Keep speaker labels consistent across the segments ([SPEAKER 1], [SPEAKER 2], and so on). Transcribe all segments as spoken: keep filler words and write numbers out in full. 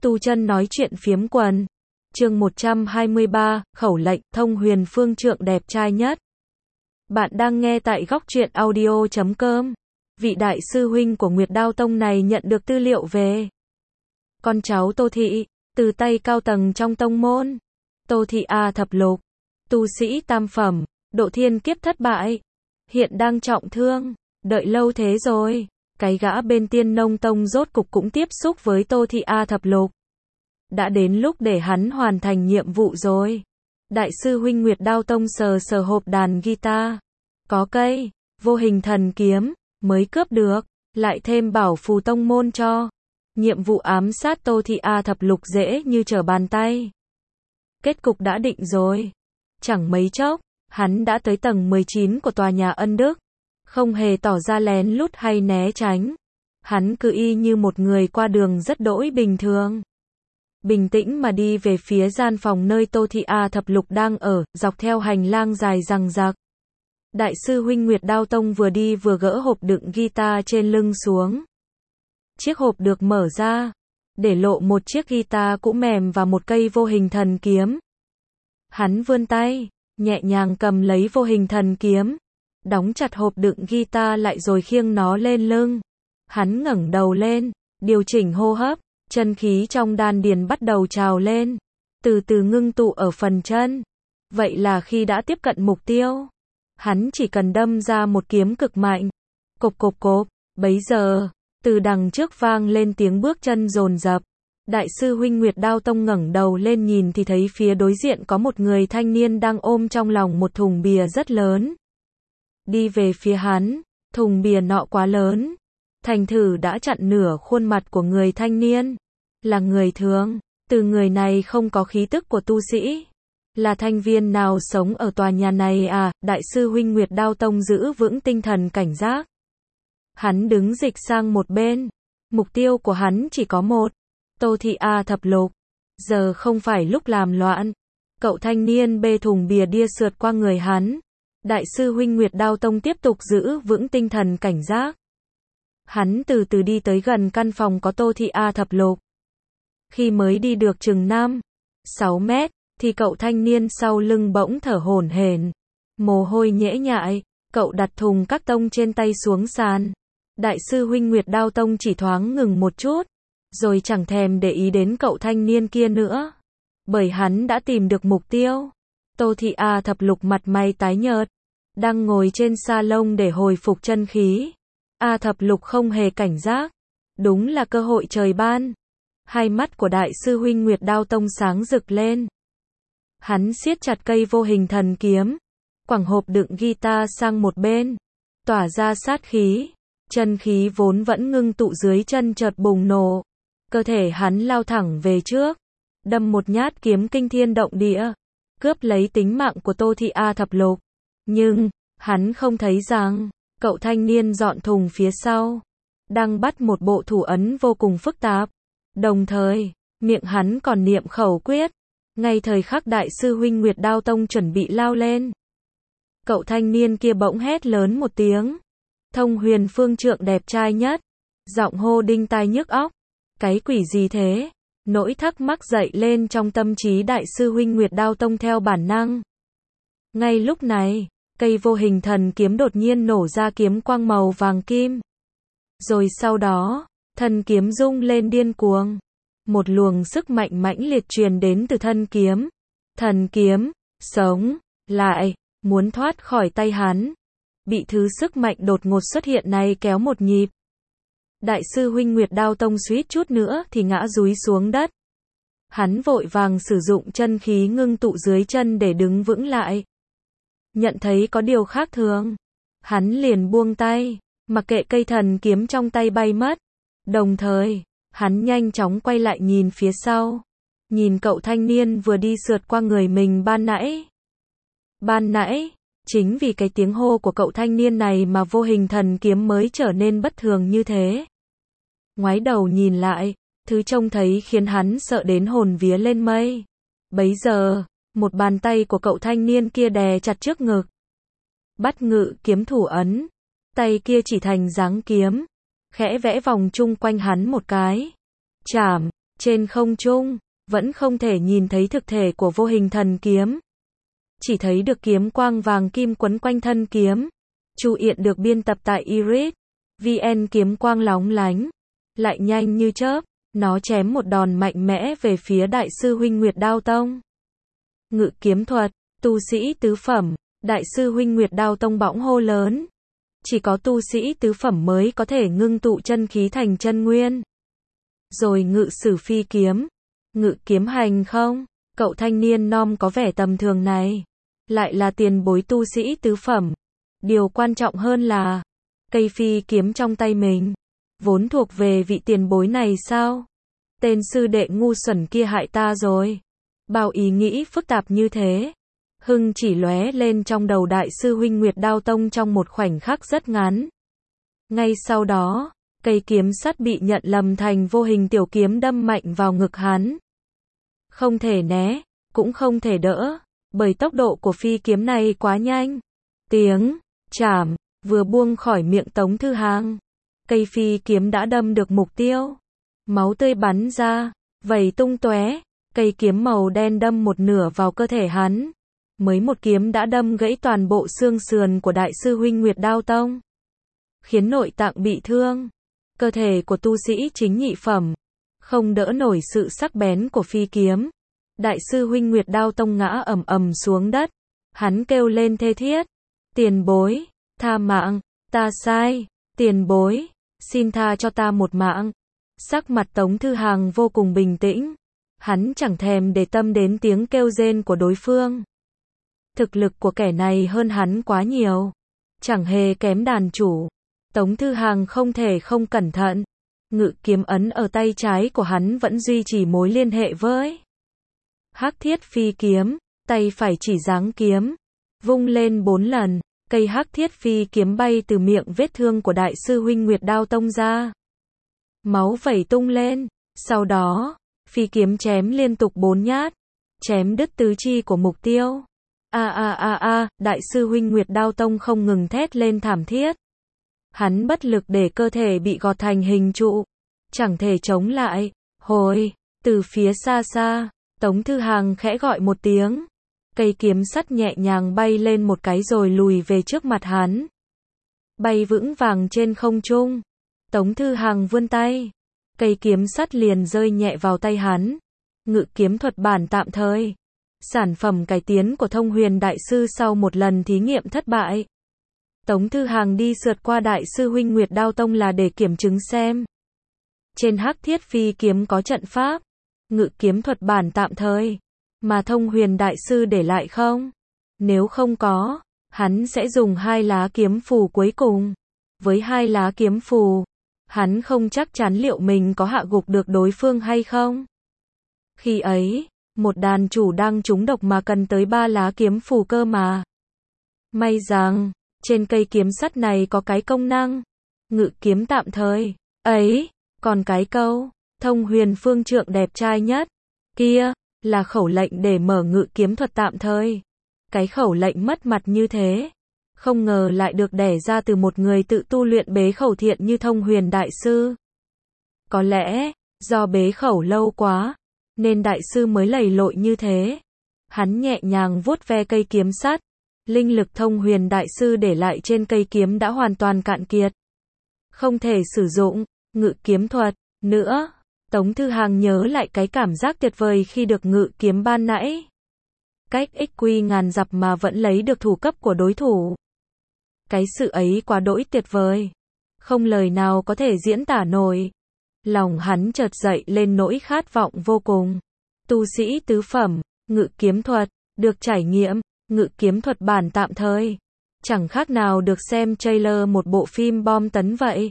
[SPEAKER 1] Tu chân nói chuyện phiếm quần. Chương một trăm hai mươi ba, khẩu lệnh, Thông Huyền Phương Trượng đẹp trai nhất. Bạn đang nghe tại góc truyện audio chấm com. Vị đại sư huynh của Nguyệt Đao Tông này nhận được tư liệu về con cháu Tô Thị, từ tay cao tầng trong tông môn. Tô Thị A thập lục, tu sĩ tam phẩm, độ thiên kiếp thất bại, hiện đang trọng thương, đợi lâu thế rồi. Cái gã bên Tiên Nông Tông rốt cục cũng tiếp xúc với Tô Thị A thập lục. Đã đến lúc để hắn hoàn thành nhiệm vụ rồi. Đại sư huynh Nguyệt Đao Tông sờ sờ hộp đàn guitar. Có cây, vô hình thần kiếm, mới cướp được, lại thêm bảo phù tông môn cho. Nhiệm vụ ám sát Tô Thị A thập lục dễ như trở bàn tay. Kết cục đã định rồi. Chẳng mấy chốc, hắn đã tới tầng mười chín của tòa nhà Ân Đức. Không hề tỏ ra lén lút hay né tránh. Hắn cứ y như một người qua đường rất đỗi bình thường. Bình tĩnh mà đi về phía gian phòng nơi Tô Thị A thập lục đang ở, dọc theo hành lang dài rằng rạc. Đại sư huynh Nguyệt Đao Tông vừa đi vừa gỡ hộp đựng guitar trên lưng xuống. Chiếc hộp được mở ra, để lộ một chiếc guitar cũ mềm và một cây vô hình thần kiếm. Hắn vươn tay, nhẹ nhàng cầm lấy vô hình thần kiếm, đóng chặt hộp đựng guitar lại rồi khiêng nó lên lưng. Hắn ngẩng đầu lên, điều chỉnh hô hấp, chân khí trong đan điền bắt đầu trào lên, từ từ ngưng tụ ở phần chân. Vậy là khi đã tiếp cận mục tiêu, hắn chỉ cần đâm ra một kiếm cực mạnh. Cộp cộp cộp, bấy giờ, từ đằng trước vang lên tiếng bước chân dồn dập. Đại sư huynh Nguyệt Đao Tông ngẩng đầu lên nhìn thì thấy phía đối diện có một người thanh niên đang ôm trong lòng một thùng bìa rất lớn. Đi về phía hắn, thùng bìa nọ quá lớn, thành thử đã chặn nửa khuôn mặt của người thanh niên. Là người thường, từ người này không có khí tức của tu sĩ. Là thành viên nào sống ở tòa nhà này à? Đại sư huynh Nguyệt Đao Tông giữ vững tinh thần cảnh giác. Hắn đứng dịch sang một bên. Mục tiêu của hắn chỉ có một. Tô Thị A thập lục. Giờ không phải lúc làm loạn. Cậu thanh niên bê thùng bìa đia sượt qua người hắn. Đại sư huynh Nguyệt Đao Tông tiếp tục giữ vững tinh thần cảnh giác. Hắn từ từ đi tới gần căn phòng có Tô Thị A thập lục. Khi mới đi được chừng năm, sáu mét, thì cậu thanh niên sau lưng bỗng thở hổn hển. Mồ hôi nhễ nhại, cậu đặt thùng các tông trên tay xuống sàn. Đại sư huynh Nguyệt Đao Tông chỉ thoáng ngừng một chút, rồi chẳng thèm để ý đến cậu thanh niên kia nữa. Bởi hắn đã tìm được mục tiêu. Tô Thị A thập lục mặt mày tái nhợt, đang ngồi trên sa lông để hồi phục chân khí. A thập lục không hề cảnh giác. Đúng là cơ hội trời ban. Hai mắt của đại sư huynh Nguyệt Đao Tông sáng rực lên. Hắn siết chặt cây vô hình thần kiếm, quẳng hộp đựng guitar sang một bên, tỏa ra sát khí. Chân khí vốn vẫn ngưng tụ dưới chân chợt bùng nổ. Cơ thể hắn lao thẳng về trước, đâm một nhát kiếm kinh thiên động địa, cướp lấy tính mạng của Tô Thị A thập lục. Nhưng, hắn không thấy rằng, cậu thanh niên dọn thùng phía sau, đang bắt một bộ thủ ấn vô cùng phức tạp. Đồng thời, miệng hắn còn niệm khẩu quyết. Ngay thời khắc đại sư huynh Nguyệt Đao Tông chuẩn bị lao lên, cậu thanh niên kia bỗng hét lớn một tiếng. Thông Huyền Phương Trượng đẹp trai nhất. Giọng hô đinh tai nhức óc. Cái quỷ gì thế? Nỗi thắc mắc dậy lên trong tâm trí đại sư huynh Nguyệt Đao Tông theo bản năng. Ngay lúc này, cây vô hình thần kiếm đột nhiên nổ ra kiếm quang màu vàng kim. Rồi sau đó, thân kiếm rung lên điên cuồng. Một luồng sức mạnh mãnh liệt truyền đến từ thân kiếm. Thần kiếm, sống, lại, muốn thoát khỏi tay hắn. Bị thứ sức mạnh đột ngột xuất hiện này kéo một nhịp. Đại sư huynh Nguyệt Đao Tông suýt chút nữa thì ngã dúi xuống đất. Hắn vội vàng sử dụng chân khí ngưng tụ dưới chân để đứng vững lại. Nhận thấy có điều khác thường, hắn liền buông tay, mặc kệ cây thần kiếm trong tay bay mất. Đồng thời, hắn nhanh chóng quay lại nhìn phía sau. Nhìn cậu thanh niên vừa đi sượt qua người mình ban nãy. Ban nãy, chính vì cái tiếng hô của cậu thanh niên này mà vô hình thần kiếm mới trở nên bất thường như thế. Ngoái đầu nhìn lại, thứ trông thấy khiến hắn sợ đến hồn vía lên mây. Bấy giờ, một bàn tay của cậu thanh niên kia đè chặt trước ngực. Bắt ngự kiếm thủ ấn. Tay kia chỉ thành dáng kiếm, khẽ vẽ vòng chung quanh hắn một cái. Chảm, Trên không trung, vẫn không thể nhìn thấy thực thể của vô hình thần kiếm. Chỉ thấy được kiếm quang vàng kim quấn quanh thân kiếm. Chu Yện được biên tập tại Iris vê en, kiếm quang lóng lánh, lại nhanh như chớp, nó chém một đòn mạnh mẽ về phía Đại sư huynh Nguyệt Đao Tông. Ngự kiếm thuật, tu sĩ tứ phẩm, Đại sư huynh Nguyệt Đao Tông bỗng hô lớn. Chỉ có tu sĩ tứ phẩm mới có thể ngưng tụ chân khí thành chân nguyên. Rồi ngự sử phi kiếm, ngự kiếm hành không? Cậu thanh niên non có vẻ tầm thường này, lại là tiền bối tu sĩ tứ phẩm. Điều quan trọng hơn là, cây phi kiếm trong tay mình, vốn thuộc về vị tiền bối này sao? Tên sư đệ ngu xuẩn kia hại ta rồi. Bao ý nghĩ phức tạp như thế, hưng chỉ lóe lên trong đầu Đại sư huynh Nguyệt Đao Tông trong một khoảnh khắc rất ngắn. Ngay sau đó, cây kiếm sắt bị nhận lầm thành vô hình tiểu kiếm đâm mạnh vào ngực hắn. Không thể né, cũng không thể đỡ, bởi tốc độ của phi kiếm này quá nhanh. Tiếng chảm vừa buông khỏi miệng Tống Thư Hàng, cây phi kiếm đã đâm được mục tiêu. Máu tươi bắn ra, vẩy tung tóe, cây kiếm màu đen đâm một nửa vào cơ thể hắn. Mới một kiếm đã đâm gãy toàn bộ xương sườn của Đại sư huynh Nguyệt Đao Tông, khiến nội tạng bị thương. Cơ thể của tu sĩ chính nhị phẩm không đỡ nổi sự sắc bén của phi kiếm. Đại sư huynh Nguyệt Đao Tông ngã ầm ầm xuống đất. Hắn kêu lên thê thiết. Tiền bối, tha mạng, ta sai, tiền bối, xin tha cho ta một mạng. Sắc mặt Tống Thư Hàng vô cùng bình tĩnh. Hắn chẳng thèm để tâm đến tiếng kêu rên của đối phương. Thực lực của kẻ này hơn hắn quá nhiều, chẳng hề kém đàn chủ. Tống Thư Hàng không thể không cẩn thận. Ngự kiếm ấn ở tay trái của hắn vẫn duy trì mối liên hệ với Hắc Thiết Phi kiếm, tay phải chỉ giáng kiếm, vung lên bốn lần, cây Hắc Thiết Phi kiếm bay từ miệng vết thương của Đại sư huynh Nguyệt Đao Tông ra. Máu vẩy tung lên, sau đó, phi kiếm chém liên tục bốn nhát, chém đứt tứ chi của mục tiêu. A a a a, Đại sư huynh Nguyệt Đao Tông không ngừng thét lên thảm thiết. Hắn bất lực để cơ thể bị gọt thành hình trụ, chẳng thể chống lại. Hồi, từ phía xa xa, Tống Thư Hàng khẽ gọi một tiếng. Cây kiếm sắt nhẹ nhàng bay lên một cái rồi lùi về trước mặt hắn. Bay vững vàng trên không trung. Tống Thư Hàng vươn tay. Cây kiếm sắt liền rơi nhẹ vào tay hắn. Ngự kiếm thuật bản tạm thời. Sản phẩm cải tiến của Thông Huyền Đại Sư sau một lần thí nghiệm thất bại. Tống Thư Hàng đi sượt qua Đại sư huynh Nguyệt Đao Tông là để kiểm chứng xem trên Hắc Thiết Phi kiếm có trận pháp, ngự kiếm thuật bản tạm thời mà Thông Huyền Đại Sư để lại không. Nếu không có, hắn sẽ dùng hai lá kiếm phù cuối cùng. Với hai lá kiếm phù, hắn không chắc chắn liệu mình có hạ gục được đối phương hay không. Khi ấy, một đàn chủ đang trúng độc mà cần tới ba lá kiếm phù cơ mà. May rằng, trên cây kiếm sắt này có cái công năng ngự kiếm tạm thời ấy, còn cái câu Thông Huyền phương trượng đẹp trai nhất kia là khẩu lệnh để mở ngự kiếm thuật tạm thời. Cái khẩu lệnh mất mặt như thế, không ngờ lại được đẻ ra từ một người tự tu luyện bế khẩu thiện như Thông Huyền Đại Sư. Có lẽ, do bế khẩu lâu quá, nên Đại Sư mới lầy lội như thế. Hắn nhẹ nhàng vuốt ve cây kiếm sắt. Linh lực Thông Huyền Đại Sư để lại trên cây kiếm đã hoàn toàn cạn kiệt. Không thể sử dụng ngự kiếm thuật nữa. Tống Thư Hàng nhớ lại cái cảm giác tuyệt vời khi được ngự kiếm ban nãy. Cách ích quy ngàn dặm mà vẫn lấy được thủ cấp của đối thủ. Cái sự ấy quá đỗi tuyệt vời, không lời nào có thể diễn tả nổi. Lòng hắn chợt dậy lên nỗi khát vọng vô cùng. Tu sĩ tứ phẩm, ngự kiếm thuật, được trải nghiệm, ngự kiếm thuật bản tạm thời. Chẳng khác nào được xem trailer một bộ phim bom tấn vậy.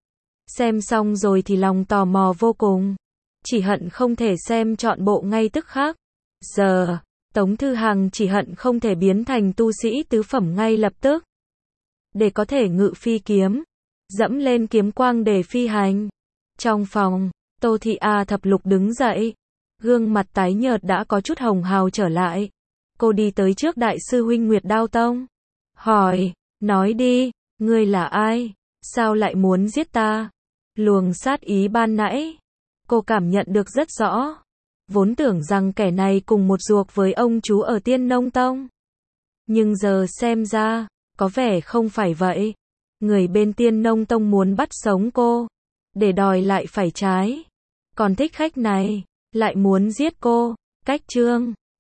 [SPEAKER 1] Xem xong rồi thì lòng tò mò vô cùng. Chỉ hận không thể xem trọn bộ ngay tức khắc. Giờ, Tống Thư Hàng chỉ hận không thể biến thành tu sĩ tứ phẩm ngay lập tức. Để có thể ngự phi kiếm, dẫm lên kiếm quang để phi hành. Trong phòng, Tô Thị A Thập Lục đứng dậy. Gương mặt tái nhợt đã có chút hồng hào trở lại. Cô đi tới trước Đại sư huynh Nguyệt Đao Tông. Hỏi, nói đi, ngươi là ai? Sao lại muốn giết ta? Luồng sát ý ban nãy, Cô cảm nhận được rất rõ. Vốn tưởng rằng kẻ này cùng một ruột với ông chú ở Tiên Nông Tông. Nhưng giờ xem ra, có vẻ không phải vậy. Người bên Tiên Nông Tông muốn bắt sống cô, để đòi lại phải trái. Còn thích khách này, lại muốn giết cô. Cách chương